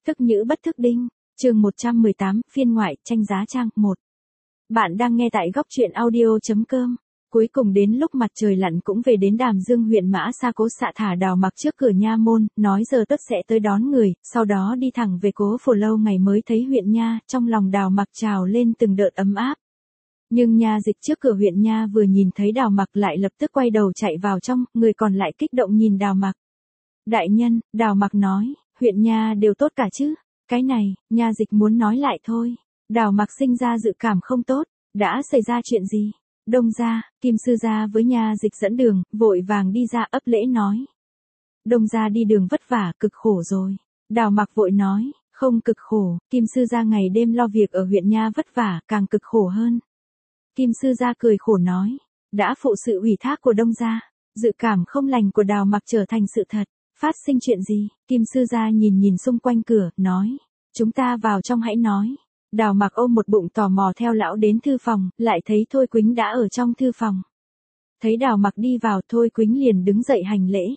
Thức nhữ bất thức đinh, chương 118, phiên ngoại, tranh giá trang, 1. Bạn đang nghe tại góc truyện audio.com. Cuối cùng đến lúc mặt trời lặn cũng về đến Đàm Dương huyện Mã Sa Cố xạ thả Đào Mặc trước cửa nha môn, nói giờ tất sẽ tới đón người, sau đó đi thẳng về Cố Phổ Lâu. Ngày mới thấy huyện nha, trong lòng Đào Mặc trào lên từng đợt ấm áp. Nhưng nha dịch trước cửa huyện nha vừa nhìn thấy Đào Mặc lại lập tức quay đầu chạy vào trong, người còn lại kích động nhìn Đào Mặc. Đại nhân, Đào Mặc nói, huyện nha đều tốt cả chứ? Cái này, nha dịch muốn nói lại thôi. Đào Mặc sinh ra dự cảm không tốt, đã xảy ra chuyện gì? Đông gia, Kim sư gia với nha dịch dẫn đường, vội vàng đi ra ấp lễ nói. Đông gia đi đường vất vả, cực khổ rồi. Đào Mặc vội nói, không cực khổ, Kim sư gia ngày đêm lo việc ở huyện nha vất vả, càng cực khổ hơn. Kim sư gia cười khổ nói, đã phụ sự ủy thác của Đông gia, dự cảm không lành của Đào Mặc trở thành sự thật. Phát sinh chuyện gì? Kim sư gia nhìn xung quanh cửa, nói, chúng ta vào trong hãy nói. Đào Mặc ôm một bụng tò mò theo lão đến thư phòng, lại thấy Thôi Quýnh đã ở trong thư phòng. Thấy Đào Mặc đi vào, Thôi Quýnh liền đứng dậy hành lễ.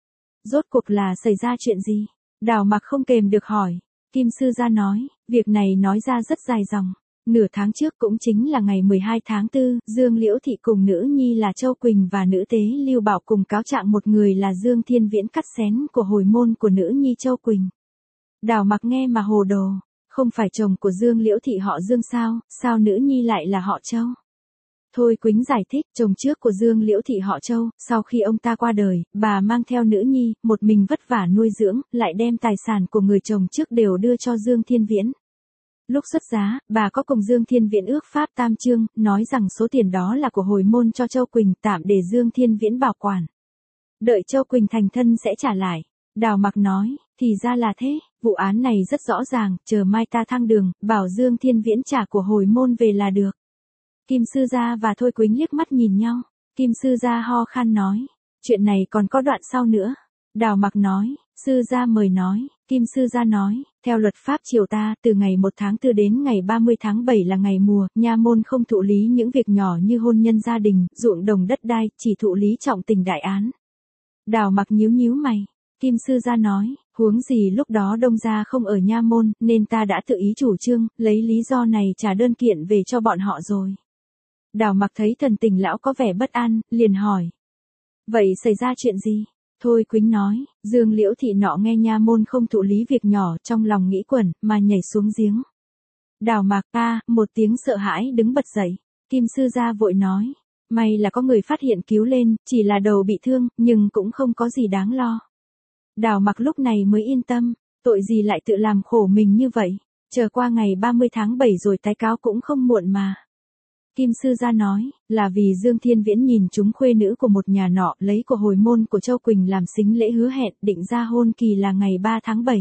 Rốt cuộc là xảy ra chuyện gì? Đào Mặc không kềm được hỏi. Kim sư gia nói, việc này nói ra rất dài dòng. Nửa tháng trước cũng chính là ngày 12 tháng 4, Dương Liễu Thị cùng nữ nhi là Châu Quỳnh và nữ tế Lưu Bảo cùng cáo trạng một người là Dương Thiên Viễn cắt xén của hồi môn của nữ nhi Châu Quỳnh. Đào Mặc nghe mà hồ đồ, không phải chồng của Dương Liễu Thị họ Dương sao nữ nhi lại là họ Châu? Thôi Quýnh giải thích, chồng trước của Dương Liễu Thị họ Châu, sau khi ông ta qua đời, bà mang theo nữ nhi, một mình vất vả nuôi dưỡng, lại đem tài sản của người chồng trước đều đưa cho Dương Thiên Viễn. Lúc xuất giá, bà có cùng Dương Thiên Viễn ước pháp tam chương, nói rằng số tiền đó là của hồi môn cho Châu Quỳnh tạm để Dương Thiên Viễn bảo quản. Đợi Châu Quỳnh thành thân sẽ trả lại. Đào Mặc nói, thì ra là thế, vụ án này rất rõ ràng, chờ mai ta thăng đường, bảo Dương Thiên Viễn trả của hồi môn về là được. Kim sư gia và Thôi Quýnh liếc mắt nhìn nhau. Kim sư gia ho khan nói, chuyện này còn có đoạn sau nữa. Đào Mặc nói, sư gia mời nói. Kim sư gia nói, theo luật pháp triều ta, từ ngày 1 tháng 4 đến ngày 30 tháng 7 là ngày mùa, nha môn không thụ lý những việc nhỏ như hôn nhân gia đình, ruộng đồng đất đai, chỉ thụ lý trọng tình đại án. Đào Mặc nhíu mày. Kim sư gia nói, huống gì lúc đó Đông gia không ở nha môn, nên ta đã tự ý chủ trương, lấy lý do này trả đơn kiện về cho bọn họ rồi. Đào Mặc thấy thần tình lão có vẻ bất an, liền hỏi. Vậy xảy ra chuyện gì? Thôi Quýnh nói, Dương Liễu Thị nọ nghe nha môn không thụ lý việc nhỏ, trong lòng nghĩ quẩn, mà nhảy xuống giếng. Đào Mặc một tiếng sợ hãi đứng bật dậy. Kim sư gia vội nói, may là có người phát hiện cứu lên, chỉ là đầu bị thương, nhưng cũng không có gì đáng lo. Đào Mặc lúc này mới yên tâm, tội gì lại tự làm khổ mình như vậy, chờ qua ngày 30 tháng 7 rồi tái cáo cũng không muộn mà. Kim sư gia nói, là vì Dương Thiên Viễn nhìn chúng khuê nữ của một nhà nọ, lấy của hồi môn của Châu Quỳnh làm sính lễ hứa hẹn, định ra hôn kỳ là ngày 3 tháng 7.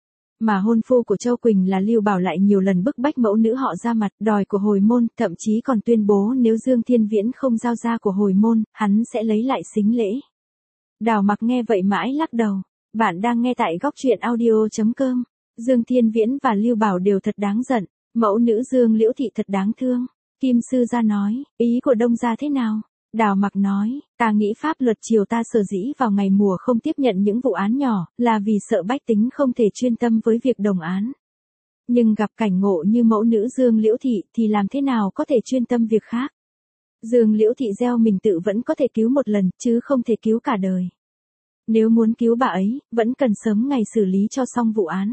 Mà hôn phu của Châu Quỳnh là Lưu Bảo lại nhiều lần bức bách mẫu nữ họ ra mặt, đòi của hồi môn, thậm chí còn tuyên bố nếu Dương Thiên Viễn không giao ra của hồi môn, hắn sẽ lấy lại sính lễ. Đào Mặc nghe vậy mãi lắc đầu. Bạn đang nghe tại góc truyện audio.com. Dương Thiên Viễn và Lưu Bảo đều thật đáng giận, mẫu nữ Dương Liễu Thị thật đáng thương. Kim sư gia nói, ý của Đông gia thế nào? Đào Mặc nói, ta nghĩ pháp luật triều ta sở dĩ vào ngày mùa không tiếp nhận những vụ án nhỏ, là vì sợ bách tính không thể chuyên tâm với việc đồng án. Nhưng gặp cảnh ngộ như mẫu nữ Dương Liễu Thị thì làm thế nào có thể chuyên tâm việc khác? Dương Liễu Thị gieo mình tự vẫn có thể cứu một lần, chứ không thể cứu cả đời. Nếu muốn cứu bà ấy, vẫn cần sớm ngày xử lý cho xong vụ án.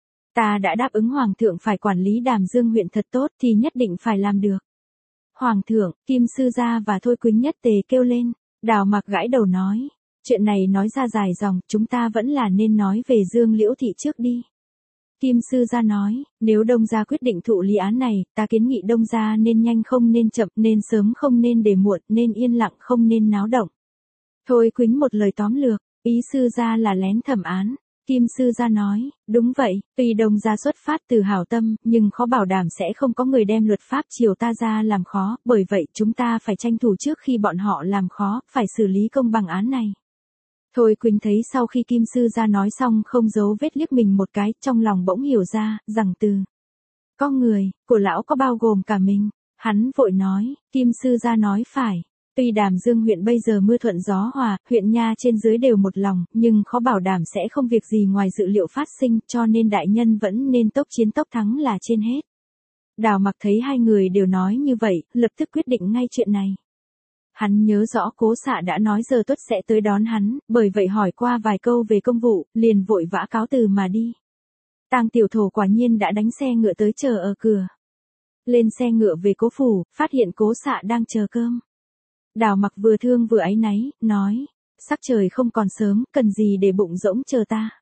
Ta đã đáp ứng Hoàng thượng phải quản lý Đàm Dương huyện thật tốt thì nhất định phải làm được. Hoàng thượng, Kim sư gia và Thôi Quýnh nhất tề kêu lên. Đào Mặc gãi đầu nói, chuyện này nói ra dài dòng, chúng ta vẫn là nên nói về Dương Liễu Thị trước đi. Kim sư gia nói, nếu Đông gia quyết định thụ lý án này, ta kiến nghị Đông gia nên nhanh không nên chậm, nên sớm không nên để muộn, nên yên lặng không nên náo động. Thôi Quýnh một lời tóm lược, ý sư gia là lén thẩm án. Kim sư gia nói, đúng vậy, tuy Đông gia xuất phát từ hảo tâm, nhưng khó bảo đảm sẽ không có người đem luật pháp triều ta ra làm khó, bởi vậy chúng ta phải tranh thủ trước khi bọn họ làm khó, phải xử lý công bằng án này. Thôi Quỳnh thấy sau khi Kim sư gia nói xong không giấu vết liếc mình một cái, trong lòng bỗng hiểu ra, rằng từ có người, của lão có bao gồm cả mình. Hắn vội nói, Kim sư gia nói phải. Tuy Đàm Dương huyện bây giờ mưa thuận gió hòa, huyện nha trên dưới đều một lòng, nhưng khó bảo đảm sẽ không việc gì ngoài dự liệu phát sinh, cho nên đại nhân vẫn nên tốc chiến tốc thắng là trên hết. Đào Mặc thấy hai người đều nói như vậy, lập tức quyết định ngay chuyện này. Hắn nhớ rõ Cố Xạ đã nói giờ Tuất sẽ tới đón hắn, bởi vậy hỏi qua vài câu về công vụ, liền vội vã cáo từ mà đi. Tang Tiểu Thổ quả nhiên đã đánh xe ngựa tới chờ ở cửa. Lên xe ngựa về Cố phủ, phát hiện Cố Xạ đang chờ cơm. Đào Mặc vừa thương vừa áy náy, nói, sắc trời không còn sớm, cần gì để bụng rỗng chờ ta.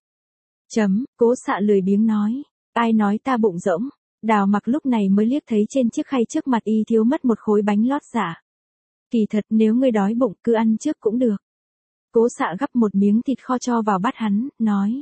Cố Xạ lười biếng nói, ai nói ta bụng rỗng. Đào Mặc lúc này mới liếc thấy trên chiếc khay trước mặt y thiếu mất một khối bánh lót giả. Kỳ thật nếu ngươi đói bụng cứ ăn trước cũng được. Cố Xạ gắp một miếng thịt kho cho vào bát hắn, nói.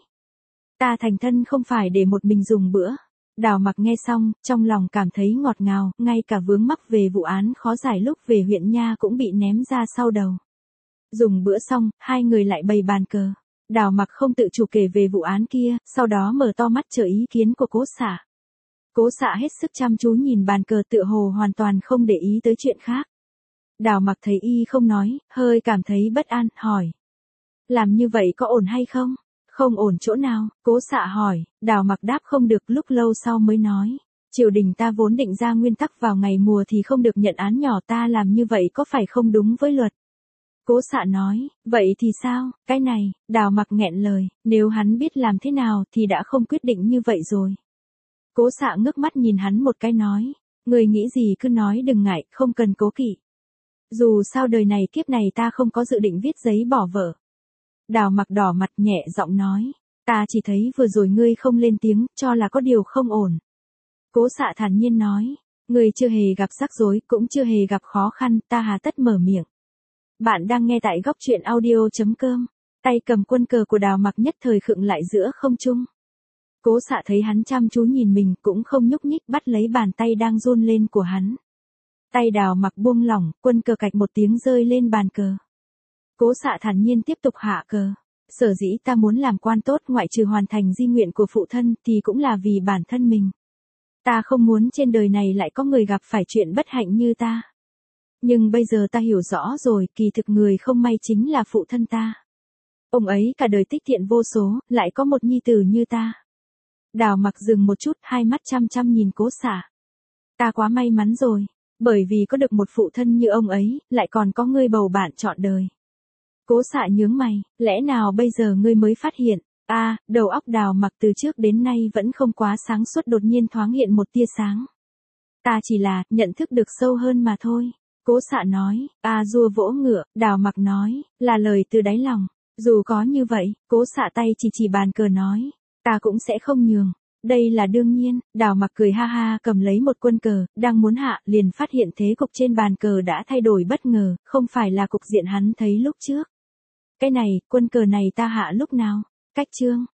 Ta thành thân không phải để một mình dùng bữa. Đào Mặc nghe xong, trong lòng cảm thấy ngọt ngào, ngay cả vướng mắc về vụ án khó giải lúc về huyện nha cũng bị ném ra sau đầu. Dùng bữa xong, hai người lại bày bàn cờ. Đào Mặc không tự chủ kể về vụ án kia, sau đó mở to mắt chờ ý kiến của Cố Xạ. Cố Xạ hết sức chăm chú nhìn bàn cờ tựa hồ hoàn toàn không để ý tới chuyện khác. Đào Mặc thấy y không nói, hơi cảm thấy bất an, hỏi. Làm như vậy có ổn hay không? Không ổn chỗ nào? Cố Xạ hỏi. Đào Mặc đáp không được, lúc lâu sau mới nói. Triều đình ta vốn định ra nguyên tắc vào ngày mùa thì không được nhận án nhỏ, ta làm như vậy có phải không đúng với luật? Cố Xạ nói, vậy thì sao? Cái này, Đào Mặc nghẹn lời, nếu hắn biết làm thế nào thì đã không quyết định như vậy rồi. Cố Xạ ngước mắt nhìn hắn một cái nói, người nghĩ gì cứ nói đừng ngại, không cần cố kỵ. Dù sao đời này kiếp này ta không có dự định viết giấy bỏ vợ. Đào Mặc đỏ mặt nhẹ giọng nói, ta chỉ thấy vừa rồi ngươi không lên tiếng, cho là có điều không ổn. Cố Xạ thản nhiên nói, ngươi chưa hề gặp rắc rối, cũng chưa hề gặp khó khăn, ta hà tất mở miệng. Bạn đang nghe tại góc truyện audio.com, tay cầm quân cờ của Đào Mặc nhất thời khựng lại giữa không trung. Cố Xạ thấy hắn chăm chú nhìn mình cũng không nhúc nhích, bắt lấy bàn tay đang run lên của hắn. Tay Đào Mặc buông lỏng, quân cờ cạch một tiếng rơi lên bàn cờ. Cố Xạ thản nhiên tiếp tục hạ cờ. Sở dĩ ta muốn làm quan tốt, ngoại trừ hoàn thành di nguyện của phụ thân thì cũng là vì bản thân mình. Ta không muốn trên đời này lại có người gặp phải chuyện bất hạnh như ta. Nhưng bây giờ ta hiểu rõ rồi, kỳ thực người không may chính là phụ thân ta. Ông ấy cả đời tích thiện vô số, lại có một nhi tử như ta. Đào Mặc dừng một chút, hai mắt chăm chăm nhìn Cố Xạ. Ta quá may mắn rồi, bởi vì có được một phụ thân như ông ấy, lại còn có ngươi bầu bạn trọn đời. Cố Xạ nhướng mày, lẽ nào bây giờ ngươi mới phát hiện? Đầu óc Đào Mặc từ trước đến nay vẫn không quá sáng suốt, đột nhiên thoáng hiện một tia sáng. Ta chỉ là nhận thức được sâu hơn mà thôi. Cố Xạ nói, rùa vỗ ngựa. Đào Mặc nói, là lời từ đáy lòng. Dù có như vậy, Cố Xạ tay chỉ bàn cờ nói, ta cũng sẽ không nhường. Đây là đương nhiên. Đào Mặc cười ha ha, cầm lấy một quân cờ, đang muốn hạ, liền phát hiện thế cục trên bàn cờ đã thay đổi bất ngờ, không phải là cục diện hắn thấy lúc trước. Cái này, quân cờ này ta hạ lúc nào? Cách chương.